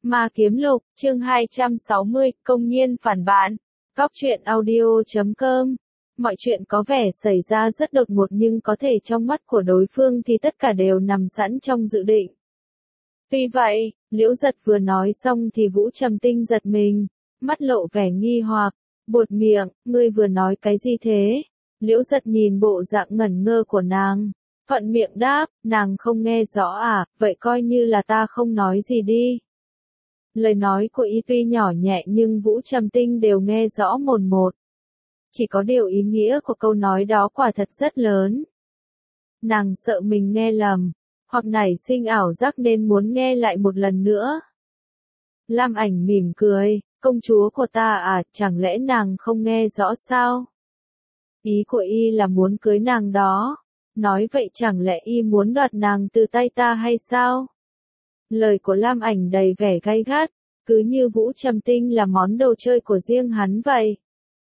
Ma Kiếm Lục, chương 260, công nhiên phản bạn. Góc truyện audio.com. Mọi chuyện có vẻ xảy ra rất đột ngột nhưng có thể trong mắt của đối phương thì tất cả đều nằm sẵn trong dự định. Tuy vậy, Liễu Giật vừa nói xong thì Vũ Trầm Tinh giật mình, mắt lộ vẻ nghi hoặc, buột miệng, ngươi vừa nói cái gì thế? Liễu Giật nhìn bộ dạng ngẩn ngơ của nàng, thuận miệng đáp, nàng không nghe rõ à, vậy coi như là ta không nói gì đi. Lời nói của y tuy nhỏ nhẹ nhưng Vũ Trầm Tinh đều nghe rõ mồn một. Chỉ có điều ý nghĩa của câu nói đó quả thật rất lớn. Nàng sợ mình nghe lầm, hoặc nảy sinh ảo giác nên muốn nghe lại một lần nữa. Lam Ảnh mỉm cười, công chúa của ta à, chẳng lẽ nàng không nghe rõ sao? Ý của y là muốn cưới nàng đó. Nói vậy chẳng lẽ y muốn đoạt nàng từ tay ta hay sao? Lời của Lam Ảnh đầy vẻ gay gắt, cứ như Vũ Trầm Tinh là món đồ chơi của riêng hắn vậy.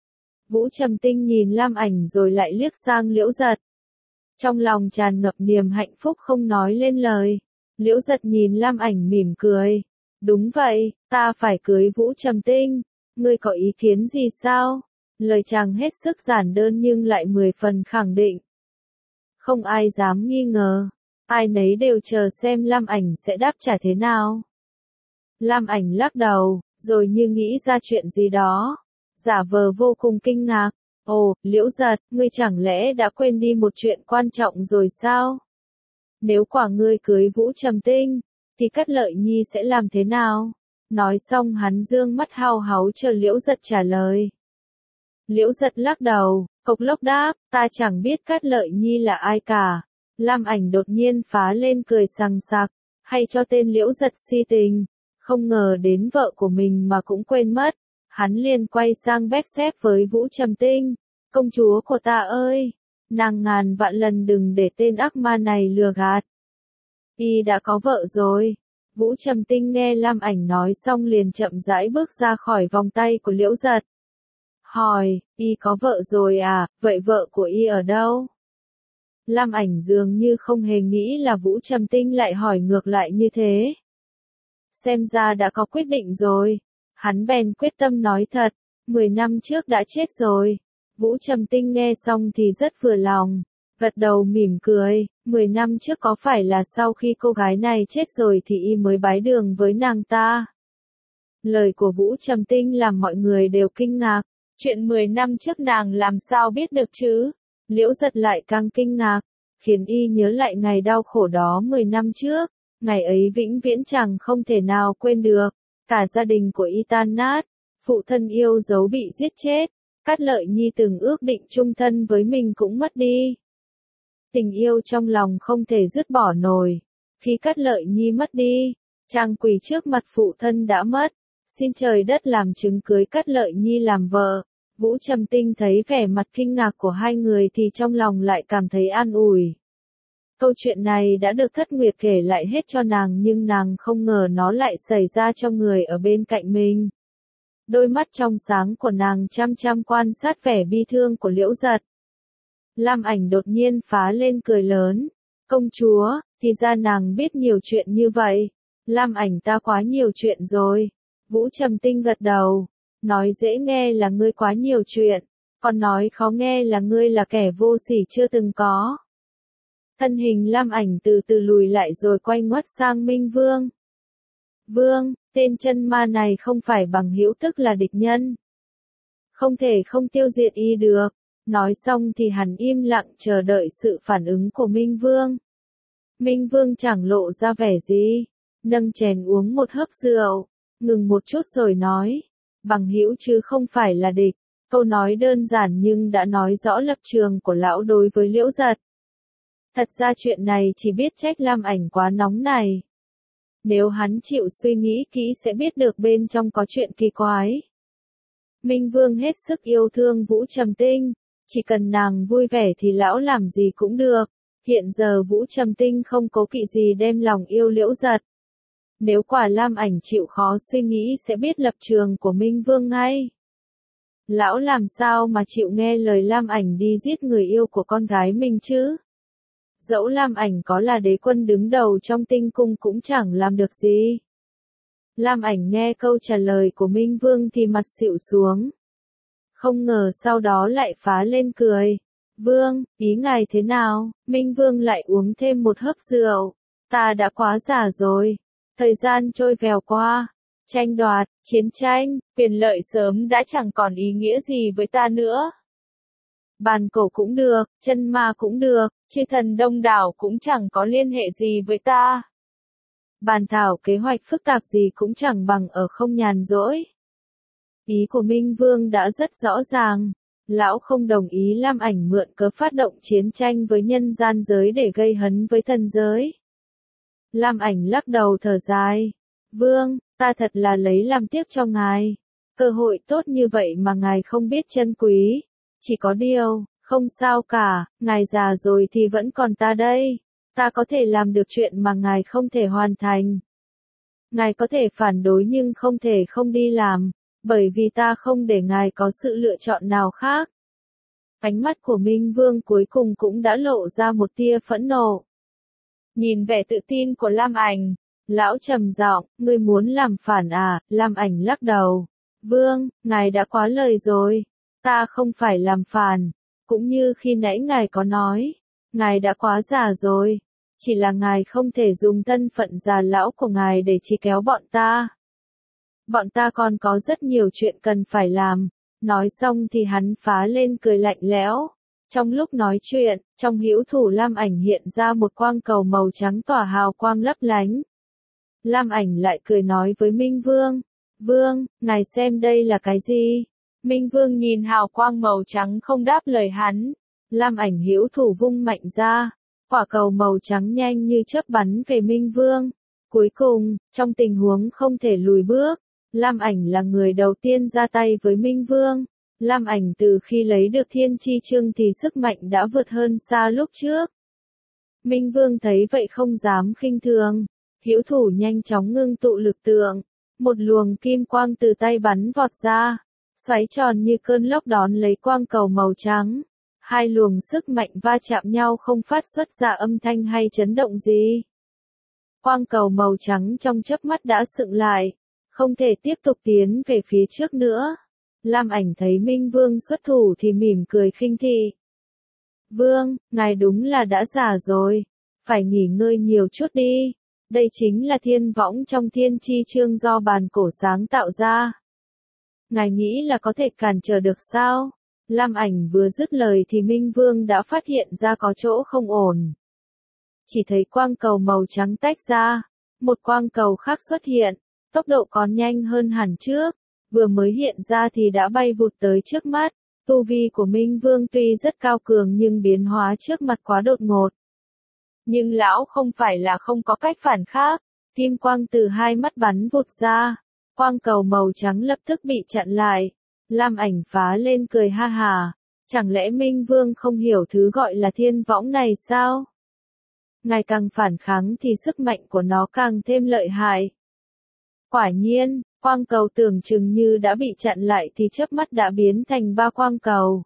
Vũ Trầm Tinh nhìn Lam Ảnh rồi lại liếc sang Liễu Giật. Trong lòng tràn ngập niềm hạnh phúc không nói lên lời. Liễu Giật nhìn Lam Ảnh mỉm cười. Đúng vậy, ta phải cưới Vũ Trầm Tinh. Ngươi có ý kiến gì sao? Lời chàng hết sức giản đơn nhưng lại 10 phần khẳng định. Không ai dám nghi ngờ. Ai nấy đều chờ xem Lam Ảnh sẽ đáp trả thế nào. Lam Ảnh lắc đầu, rồi như nghĩ ra chuyện gì đó. Giả vờ vô cùng kinh ngạc. Ồ, Liễu Giật, ngươi chẳng lẽ đã quên đi một chuyện quan trọng rồi sao? Nếu quả ngươi cưới Vũ Trầm Tinh, thì Cát Lợi Nhi sẽ làm thế nào? Nói xong hắn dương mắt hao háu chờ Liễu Giật trả lời. Liễu Giật lắc đầu, cộc lốc đáp, ta chẳng biết Cát Lợi Nhi là ai cả. Lam Ảnh đột nhiên phá lên cười sằng sặc, hay cho tên Liễu Giật si tình, không ngờ đến vợ của mình mà cũng quên mất. Hắn liền quay sang bép xép với Vũ Trầm Tinh, công chúa của ta ơi, nàng ngàn vạn lần đừng để tên ác ma này lừa gạt. Y đã có vợ rồi. Vũ Trầm Tinh nghe Lam Ảnh nói xong liền chậm rãi bước ra khỏi vòng tay của Liễu Giật. Hỏi, y có vợ rồi à, vậy vợ của y ở đâu? Lam Ảnh dường như không hề nghĩ là Vũ Trầm Tinh lại hỏi ngược lại như thế. Xem ra đã có quyết định rồi. Hắn bèn quyết tâm nói thật, 10 năm trước đã chết rồi. Vũ Trầm Tinh nghe xong thì rất vừa lòng, gật đầu mỉm cười, 10 năm trước có phải là sau khi cô gái này chết rồi thì y mới bái đường với nàng ta? Lời của Vũ Trầm Tinh làm mọi người đều kinh ngạc, chuyện 10 năm trước nàng làm sao biết được chứ? Liễu Giật lại càng kinh ngạc, khiến y nhớ lại ngày đau khổ đó 10 năm trước, ngày ấy vĩnh viễn chẳng không thể nào quên được. Cả gia đình của y tan nát, phụ thân yêu dấu bị giết chết, Cát Lợi Nhi từng ước định chung thân với mình cũng mất đi. Tình yêu trong lòng không thể dứt bỏ nổi. Khi Cát Lợi Nhi mất đi, chàng quỳ trước mặt phụ thân đã mất, xin trời đất làm chứng cưới Cát Lợi Nhi làm vợ. Vũ Trầm Tinh thấy vẻ mặt kinh ngạc của hai người thì trong lòng lại cảm thấy an ủi. Câu chuyện này đã được Thất Nguyệt kể lại hết cho nàng nhưng nàng không ngờ nó lại xảy ra cho người ở bên cạnh mình. Đôi mắt trong sáng của nàng chăm chăm quan sát vẻ bi thương của Liễu Giật. Lam Ảnh đột nhiên phá lên cười lớn. Công chúa, thì ra nàng biết nhiều chuyện như vậy. Lam Ảnh ta quá nhiều chuyện rồi. Vũ Trầm Tinh gật đầu. Nói dễ nghe là ngươi quá nhiều chuyện. Còn nói khó nghe là ngươi là kẻ vô sỉ chưa từng có. Thân hình Lam Ảnh từ từ lùi lại rồi quay ngoắt sang Minh Vương. Vương, tên chân ma này không phải bằng hữu tức là địch nhân. Không thể không tiêu diệt y được. Nói xong thì hắn im lặng chờ đợi sự phản ứng của Minh Vương. Minh Vương chẳng lộ ra vẻ gì. Nâng chén uống một hớp rượu. Ngừng một chút rồi nói. Bằng hữu chứ không phải là địch. Câu nói đơn giản nhưng đã nói rõ lập trường của lão đối với Liễu Giật. Thật ra chuyện này chỉ biết trách Lam Ảnh quá nóng này. Nếu hắn chịu suy nghĩ kỹ sẽ biết được bên trong có chuyện kỳ quái. Minh Vương hết sức yêu thương Vũ Trầm Tinh, chỉ cần nàng vui vẻ thì lão làm gì cũng được. Hiện giờ Vũ Trầm Tinh không cố kỵ gì đem lòng yêu Liễu Giật. Nếu quả Lam Ảnh chịu khó suy nghĩ sẽ biết lập trường của Minh Vương ngay. Lão làm sao mà chịu nghe lời Lam Ảnh đi giết người yêu của con gái mình chứ? Dẫu Lam Ảnh có là đế quân đứng đầu trong tinh cung cũng chẳng làm được gì. Lam Ảnh nghe câu trả lời của Minh Vương thì mặt xịu xuống. Không ngờ sau đó lại phá lên cười. Vương, ý ngài thế nào? Minh Vương lại uống thêm một hớp rượu. Ta đã quá già rồi. Thời gian trôi vèo qua. Tranh đoạt, chiến tranh, quyền lợi sớm đã chẳng còn ý nghĩa gì với ta nữa. Bàn cổ cũng được, chân ma cũng được, chư thần đông đảo cũng chẳng có liên hệ gì với ta. Bàn thảo kế hoạch phức tạp gì cũng chẳng bằng ở không nhàn rỗi. Ý của Minh Vương đã rất rõ ràng. Lão không đồng ý Lam Ảnh mượn cớ phát động chiến tranh với nhân gian giới để gây hấn với thần giới. Lam Ảnh lắc đầu thở dài. Vương, ta thật là lấy làm tiếc cho ngài. Cơ hội tốt như vậy mà ngài không biết trân quý. Chỉ có điều, không sao cả, ngài già rồi thì vẫn còn ta đây. Ta có thể làm được chuyện mà ngài không thể hoàn thành. Ngài có thể phản đối nhưng không thể không đi làm, bởi vì ta không để ngài có sự lựa chọn nào khác. Ánh mắt của Minh Vương cuối cùng cũng đã lộ ra một tia phẫn nộ. Nhìn vẻ tự tin của Lam Ảnh, lão trầm giọng, ngươi muốn làm phản à? Lam Ảnh lắc đầu. Vương, ngài đã quá lời rồi. Ta không phải làm phản. Cũng như khi nãy ngài có nói, ngài đã quá già rồi. Chỉ là ngài không thể dùng thân phận già lão của ngài để chỉ kéo bọn ta. Bọn ta còn có rất nhiều chuyện cần phải làm. Nói xong thì hắn phá lên cười lạnh lẽo. Trong lúc nói chuyện, trong hữu thủ Lam Ảnh hiện ra một quang cầu màu trắng tỏa hào quang lấp lánh. Lam Ảnh lại cười nói với Minh Vương. Vương, ngài xem đây là cái gì? Minh Vương nhìn hào quang màu trắng không đáp lời hắn. Lam Ảnh hữu thủ vung mạnh ra. Quả cầu màu trắng nhanh như chớp bắn về Minh Vương. Cuối cùng, trong tình huống không thể lùi bước, Lam Ảnh là người đầu tiên ra tay với Minh Vương. Lam Ảnh từ khi lấy được thiên chi chương thì sức mạnh đã vượt hơn xa lúc trước. Minh Vương thấy vậy không dám khinh thường. Hữu thủ nhanh chóng ngưng tụ lực tượng. Một luồng kim quang từ tay bắn vọt ra. Xoáy tròn như cơn lốc đón lấy quang cầu màu trắng. Hai luồng sức mạnh va chạm nhau không phát xuất ra âm thanh hay chấn động gì. Quang cầu màu trắng trong chớp mắt đã sững lại. Không thể tiếp tục tiến về phía trước nữa. Lam Ảnh thấy Minh Vương xuất thủ thì mỉm cười khinh thị. Vương, ngài đúng là đã già rồi. Phải nghỉ ngơi nhiều chút đi. Đây chính là thiên võng trong thiên chi chương do bàn cổ sáng tạo ra. Ngài nghĩ là có thể cản trở được sao? Lam Ảnh vừa dứt lời thì Minh Vương đã phát hiện ra có chỗ không ổn. Chỉ thấy quang cầu màu trắng tách ra. Một quang cầu khác xuất hiện. Tốc độ còn nhanh hơn hẳn trước. Vừa mới hiện ra thì đã bay vụt tới trước mắt. Tu vi của Minh Vương tuy rất cao cường nhưng biến hóa trước mặt quá đột ngột. Nhưng lão không phải là không có cách phản khác. Kim quang từ hai mắt bắn vụt ra. Quang cầu màu trắng lập tức bị chặn lại. Lam Ảnh phá lên cười ha hà. Chẳng lẽ Minh Vương không hiểu thứ gọi là thiên võng này sao? Ngày càng phản kháng thì sức mạnh của nó càng thêm lợi hại. Quả nhiên, quang cầu tưởng chừng như đã bị chặn lại thì chớp mắt đã biến thành ba quang cầu.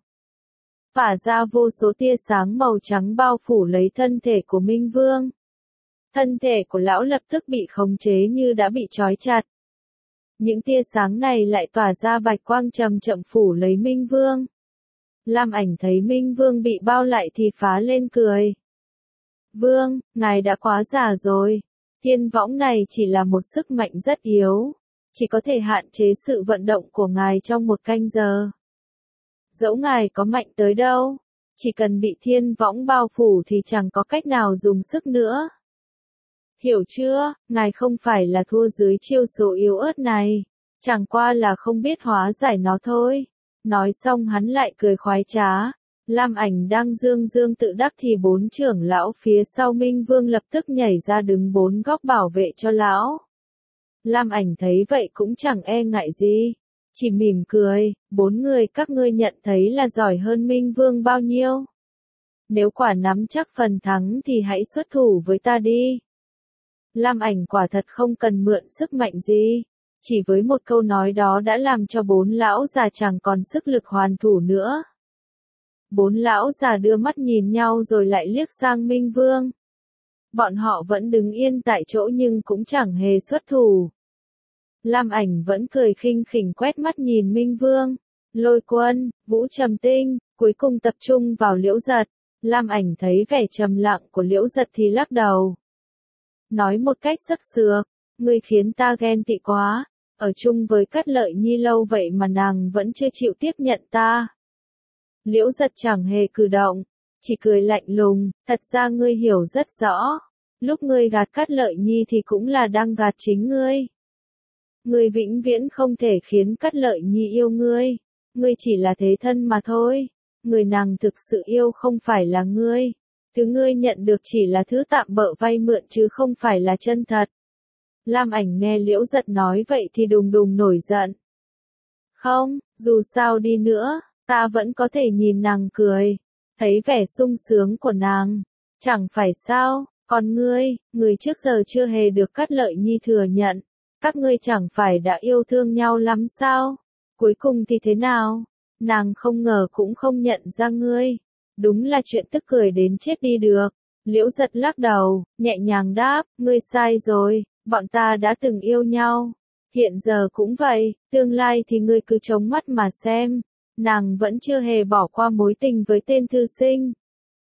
Phả ra vô số tia sáng màu trắng bao phủ lấy thân thể của Minh Vương. Thân thể của lão lập tức bị khống chế như đã bị trói chặt. Những tia sáng này lại tỏa ra bạch quang chậm chậm phủ lấy Minh Vương. Lam Ảnh thấy Minh Vương bị bao lại thì phá lên cười. Vương, ngài đã quá già rồi. Thiên võng này chỉ là một sức mạnh rất yếu. Chỉ có thể hạn chế sự vận động của ngài trong một canh giờ. Dẫu ngài có mạnh tới đâu, chỉ cần bị thiên võng bao phủ thì chẳng có cách nào dùng sức nữa. Hiểu chưa, ngài không phải là thua dưới chiêu số yếu ớt này. Chẳng qua là không biết hóa giải nó thôi. Nói xong hắn lại cười khoái trá. Lam Ảnh đang dương dương tự đắc thì bốn trưởng lão phía sau Minh Vương lập tức nhảy ra đứng bốn góc bảo vệ cho lão. Lam Ảnh thấy vậy cũng chẳng e ngại gì. Chỉ mỉm cười, bốn người các ngươi nhận thấy là giỏi hơn Minh Vương bao nhiêu. Nếu quả nắm chắc phần thắng thì hãy xuất thủ với ta đi. Lam Ảnh quả thật không cần mượn sức mạnh gì. Chỉ với một câu nói đó đã làm cho bốn lão già chẳng còn sức lực hoàn thủ nữa. Bốn lão già đưa mắt nhìn nhau rồi lại liếc sang Minh Vương. Bọn họ vẫn đứng yên tại chỗ nhưng cũng chẳng hề xuất thủ. Lam Ảnh vẫn cười khinh khỉnh quét mắt nhìn Minh Vương, Lôi Quân, Vũ Trầm Tinh, cuối cùng tập trung vào Liễu Giật. Lam Ảnh thấy vẻ trầm lặng của Liễu Giật thì lắc đầu. Nói một cách sắc sược, ngươi khiến ta ghen tị quá, ở chung với Cát Lợi Nhi lâu vậy mà nàng vẫn chưa chịu tiếp nhận ta. Liễu Giật chẳng hề cử động, chỉ cười lạnh lùng, thật ra ngươi hiểu rất rõ, lúc ngươi gạt Cát Lợi Nhi thì cũng là đang gạt chính ngươi. Ngươi vĩnh viễn không thể khiến Cát Lợi Nhi yêu ngươi, ngươi chỉ là thế thân mà thôi, người nàng thực sự yêu không phải là ngươi, thứ ngươi nhận được chỉ là thứ tạm bợ vay mượn chứ không phải là chân thật. Lam Ảnh nghe Liễu Giật nói vậy thì đùng đùng nổi giận. Không, dù sao đi nữa, ta vẫn có thể nhìn nàng cười, thấy vẻ sung sướng của nàng, chẳng phải sao, còn ngươi trước giờ chưa hề được Cát Lợi Nhi thừa nhận, các ngươi chẳng phải đã yêu thương nhau lắm sao, cuối cùng thì thế nào, nàng không ngờ cũng không nhận ra ngươi, đúng là chuyện tức cười đến chết đi được. Liễu Giật lắc đầu, nhẹ nhàng đáp, ngươi sai rồi, bọn ta đã từng yêu nhau, hiện giờ cũng vậy, tương lai thì ngươi cứ chống mắt mà xem, nàng vẫn chưa hề bỏ qua mối tình với tên thư sinh.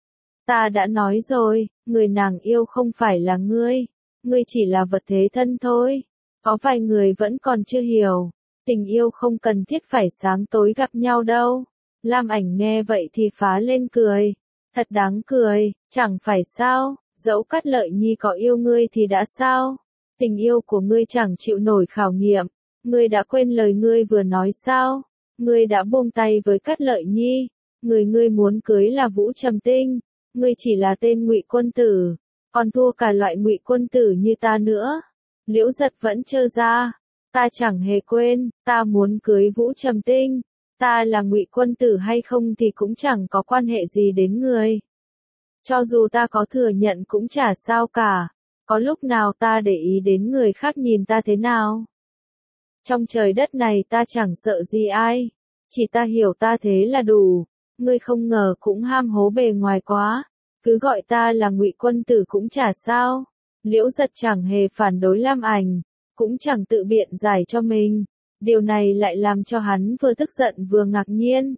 Ta đã nói rồi, người nàng yêu không phải là ngươi chỉ là vật thế thân thôi, có vài người vẫn còn chưa hiểu, tình yêu không cần thiết phải sáng tối gặp nhau đâu. Lam Ảnh nghe vậy thì phá lên cười, thật đáng cười, chẳng phải sao, dẫu Cát Lợi Nhi có yêu ngươi thì đã sao, tình yêu của ngươi chẳng chịu nổi khảo nghiệm, ngươi đã quên lời ngươi vừa nói sao, ngươi đã buông tay với Cát Lợi Nhi, người ngươi muốn cưới là Vũ Trầm Tinh, ngươi chỉ là tên ngụy quân tử, còn thua cả loại ngụy quân tử như ta nữa. Liễu Giật vẫn trơ ra, ta chẳng hề quên, ta muốn cưới Vũ Trầm Tinh, ta là ngụy quân tử hay không thì cũng chẳng có quan hệ gì đến người. Cho dù ta có thừa nhận cũng chả sao cả, có lúc nào ta để ý đến người khác nhìn ta thế nào. Trong trời đất này ta chẳng sợ gì ai, chỉ ta hiểu ta thế là đủ, ngươi không ngờ cũng ham hố bề ngoài quá, cứ gọi ta là ngụy quân tử cũng chả sao. Liễu Giật chẳng hề phản đối Lam Ảnh, cũng chẳng tự biện giải cho mình, điều này lại làm cho hắn vừa tức giận vừa ngạc nhiên.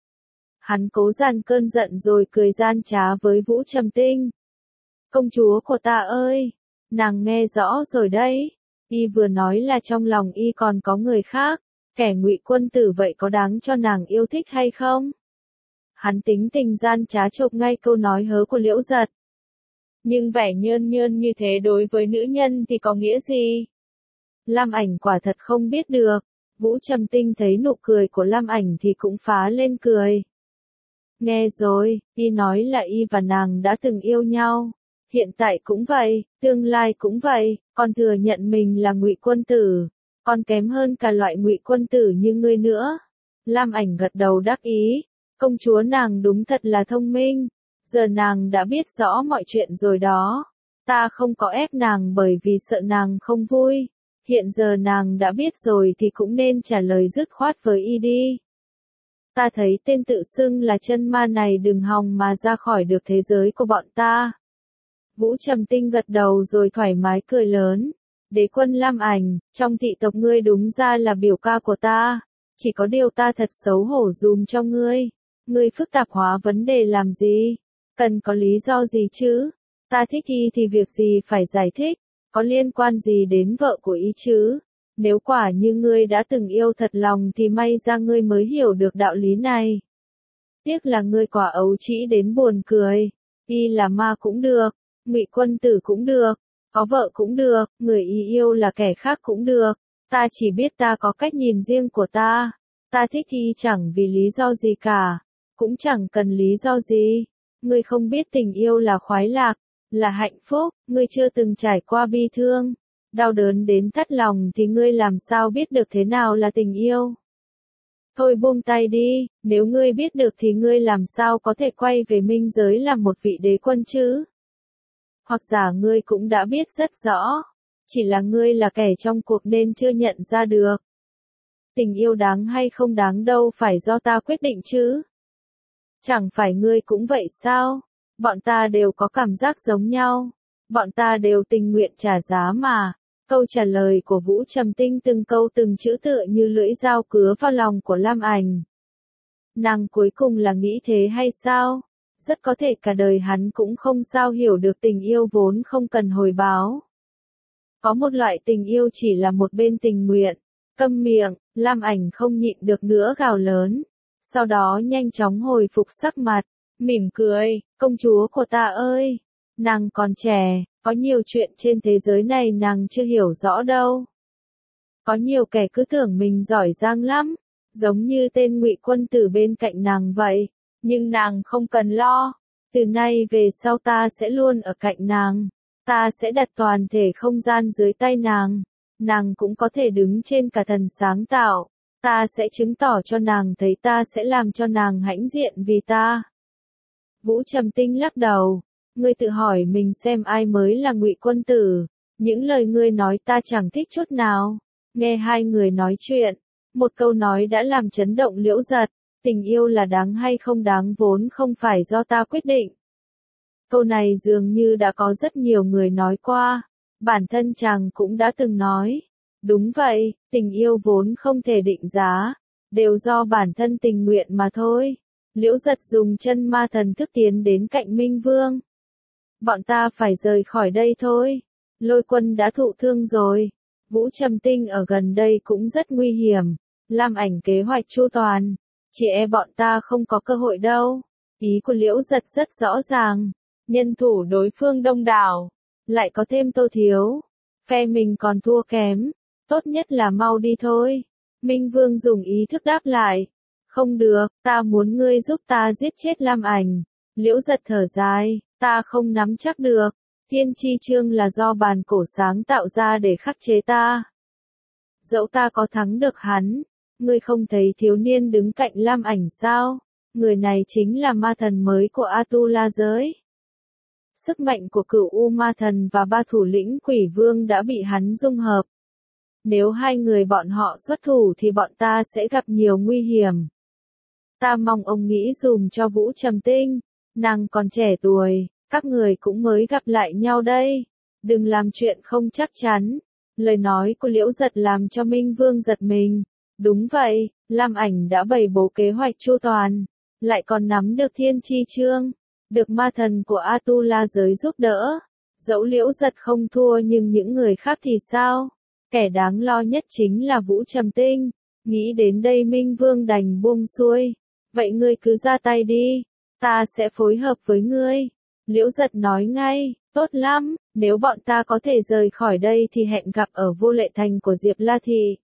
Hắn cố dàn cơn giận rồi cười gian trá với Vũ Trầm Tinh. Công chúa của ta ơi, nàng nghe rõ rồi đấy, y vừa nói là trong lòng y còn có người khác, kẻ ngụy quân tử vậy có đáng cho nàng yêu thích hay không? Hắn tính tình gian trá chộp ngay câu nói hớ của Liễu Giật. Nhưng vẻ nhơn nhơn như thế đối với nữ nhân thì có nghĩa gì? Lam Ảnh quả thật không biết được, Vũ Trầm Tinh thấy nụ cười của Lam Ảnh thì cũng phá lên cười. Nghe rồi, y nói là y và nàng đã từng yêu nhau, hiện tại cũng vậy, tương lai cũng vậy, còn thừa nhận mình là ngụy quân tử, còn kém hơn cả loại ngụy quân tử như ngươi nữa. Lam Ảnh gật đầu đắc ý, công chúa nàng đúng thật là thông minh, giờ nàng đã biết rõ mọi chuyện rồi đó, ta không có ép nàng bởi vì sợ nàng không vui, hiện giờ nàng đã biết rồi thì cũng nên trả lời dứt khoát với y đi. Ta thấy tên tự xưng là chân ma này đừng hòng mà ra khỏi được thế giới của bọn ta. Vũ Trầm Tinh gật đầu rồi thoải mái cười lớn. Đế quân Lam Ảnh, trong thị tộc ngươi đúng ra là biểu ca của ta. Chỉ có điều ta thật xấu hổ dùm cho ngươi. Ngươi phức tạp hóa vấn đề làm gì? Cần có lý do gì chứ? Ta thích thì việc gì phải giải thích? Có liên quan gì đến vợ của y chứ? Nếu quả như ngươi đã từng yêu thật lòng thì may ra ngươi mới hiểu được đạo lý này. Tiếc là ngươi quả ấu trĩ đến buồn cười. Y là ma cũng được, ngụy quân tử cũng được, có vợ cũng được, người y yêu là kẻ khác cũng được. Ta chỉ biết ta có cách nhìn riêng của ta. Ta thích y chẳng vì lý do gì cả, cũng chẳng cần lý do gì. Ngươi không biết tình yêu là khoái lạc, là hạnh phúc, ngươi chưa từng trải qua bi thương, đau đớn đến thắt lòng thì ngươi làm sao biết được thế nào là tình yêu. Thôi buông tay đi, nếu ngươi biết được thì ngươi làm sao có thể quay về minh giới làm một vị đế quân chứ? Hoặc giả ngươi cũng đã biết rất rõ, chỉ là ngươi là kẻ trong cuộc nên chưa nhận ra được. Tình yêu đáng hay không đáng đâu phải do ta quyết định chứ. Chẳng phải ngươi cũng vậy sao? Bọn ta đều có cảm giác giống nhau. Bọn ta đều tình nguyện trả giá mà. Câu trả lời của Vũ Trầm Tinh từng câu từng chữ tựa như lưỡi dao cứa vào lòng của Lam Ảnh. Nàng cuối cùng là nghĩ thế hay sao? Rất có thể cả đời hắn cũng không sao hiểu được tình yêu vốn không cần hồi báo. Có một loại tình yêu chỉ là một bên tình nguyện. Câm miệng, Lam Ảnh không nhịn được nữa gào lớn. Sau đó nhanh chóng hồi phục sắc mặt, mỉm cười, công chúa của ta ơi. Nàng còn trẻ, có nhiều chuyện trên thế giới này nàng chưa hiểu rõ đâu. Có nhiều kẻ cứ tưởng mình giỏi giang lắm, giống như tên Ngụy Quân Tử bên cạnh nàng vậy, nhưng nàng không cần lo, từ nay về sau ta sẽ luôn ở cạnh nàng, ta sẽ đặt toàn thể không gian dưới tay nàng cũng có thể đứng trên cả thần sáng tạo, ta sẽ chứng tỏ cho nàng thấy ta sẽ làm cho nàng hãnh diện vì ta. Vũ Trầm Tinh lắc đầu, ngươi tự hỏi mình xem ai mới là Ngụy Quân Tử, những lời ngươi nói ta chẳng thích chút nào. Nghe hai người nói chuyện, một câu nói đã làm chấn động Liễu Giật, tình yêu là đáng hay không đáng vốn không phải do ta quyết định. Câu này dường như đã có rất nhiều người nói qua, bản thân chàng cũng đã từng nói. Đúng vậy, tình yêu vốn không thể định giá, đều do bản thân tình nguyện mà thôi. Liễu Giật dùng chân ma thần thức tiến đến cạnh Minh Vương. Bọn ta phải rời khỏi đây thôi. Lôi Quân đã thụ thương rồi. Vũ Trầm Tinh ở gần đây cũng rất nguy hiểm. Lam Ảnh kế hoạch chu toàn. Chỉ e bọn ta không có cơ hội đâu. Ý của Liễu Giật rất rõ ràng. Nhân thủ đối phương đông đảo. Lại có thêm Tô Thiếu. Phe mình còn thua kém. Tốt nhất là mau đi thôi. Minh Vương dùng ý thức đáp lại. Không được, ta muốn ngươi giúp ta giết chết Lam Ảnh. Liễu Giật thở dài, ta không nắm chắc được. Thiên chi chương là do bàn cổ sáng tạo ra để khắc chế ta. Dẫu ta có thắng được hắn, ngươi không thấy thiếu niên đứng cạnh Lam Ảnh sao? Người này chính là ma thần mới của Atula giới. Sức mạnh của Cửu U Ma Thần và ba thủ lĩnh Quỷ Vương đã bị hắn dung hợp. Nếu hai người bọn họ xuất thủ thì bọn ta sẽ gặp nhiều nguy hiểm. Ta mong ông nghĩ dùm cho Vũ Trầm Tinh, nàng còn trẻ tuổi, các người cũng mới gặp lại nhau đây. Đừng làm chuyện không chắc chắn. Lời nói của Liễu Giật làm cho Minh Vương giật mình. Đúng vậy, Lam Ảnh đã bày bố kế hoạch chu toàn, lại còn nắm được thiên chi chương, được ma thần của Atula giới giúp đỡ. Dẫu Liễu Giật không thua nhưng những người khác thì sao? Kẻ đáng lo nhất chính là Vũ Trầm Tinh. Nghĩ đến đây Minh Vương đành buông xuôi. Vậy ngươi cứ ra tay đi, ta sẽ phối hợp với ngươi. Liễu Giật nói ngay, tốt lắm, nếu bọn ta có thể rời khỏi đây thì hẹn gặp ở Vô Lệ Thành của Diệp La Thị.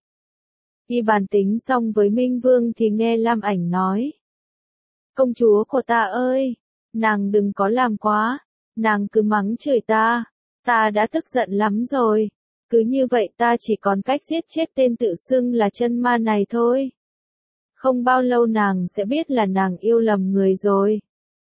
Y bàn tính xong với Minh Vương thì nghe Lam Ảnh nói. Công chúa của ta ơi, nàng đừng có làm quá, nàng cứ mắng chửi ta đã tức giận lắm rồi. Cứ như vậy ta chỉ còn cách giết chết tên tự xưng là chân ma này thôi. Không bao lâu nàng sẽ biết là nàng yêu lầm người rồi.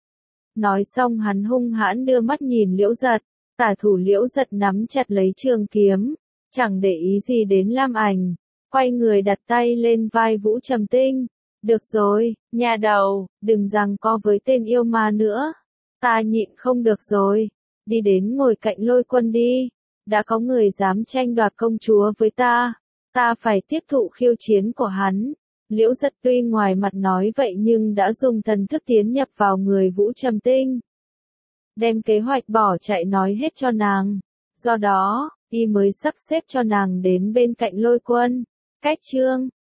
Nói xong hắn hung hãn đưa mắt nhìn Liễu Giật, tả thủ Liễu Giật nắm chặt lấy trường kiếm, chẳng để ý gì đến Lam Ảnh, quay người đặt tay lên vai Vũ Trầm Tinh. Được rồi, nhà đầu, đừng giằng co với tên yêu ma nữa. Ta nhịn không được rồi, đi đến ngồi cạnh Lôi Quân đi. Đã có người dám tranh đoạt công chúa với ta phải tiếp thụ khiêu chiến của hắn. Liễu Giật tuy ngoài mặt nói vậy nhưng đã dùng thần thức tiến nhập vào người Vũ Trầm Tinh. Đem kế hoạch bỏ chạy nói hết cho nàng. Do đó, y mới sắp xếp cho nàng đến bên cạnh Lôi Quân. Cách chương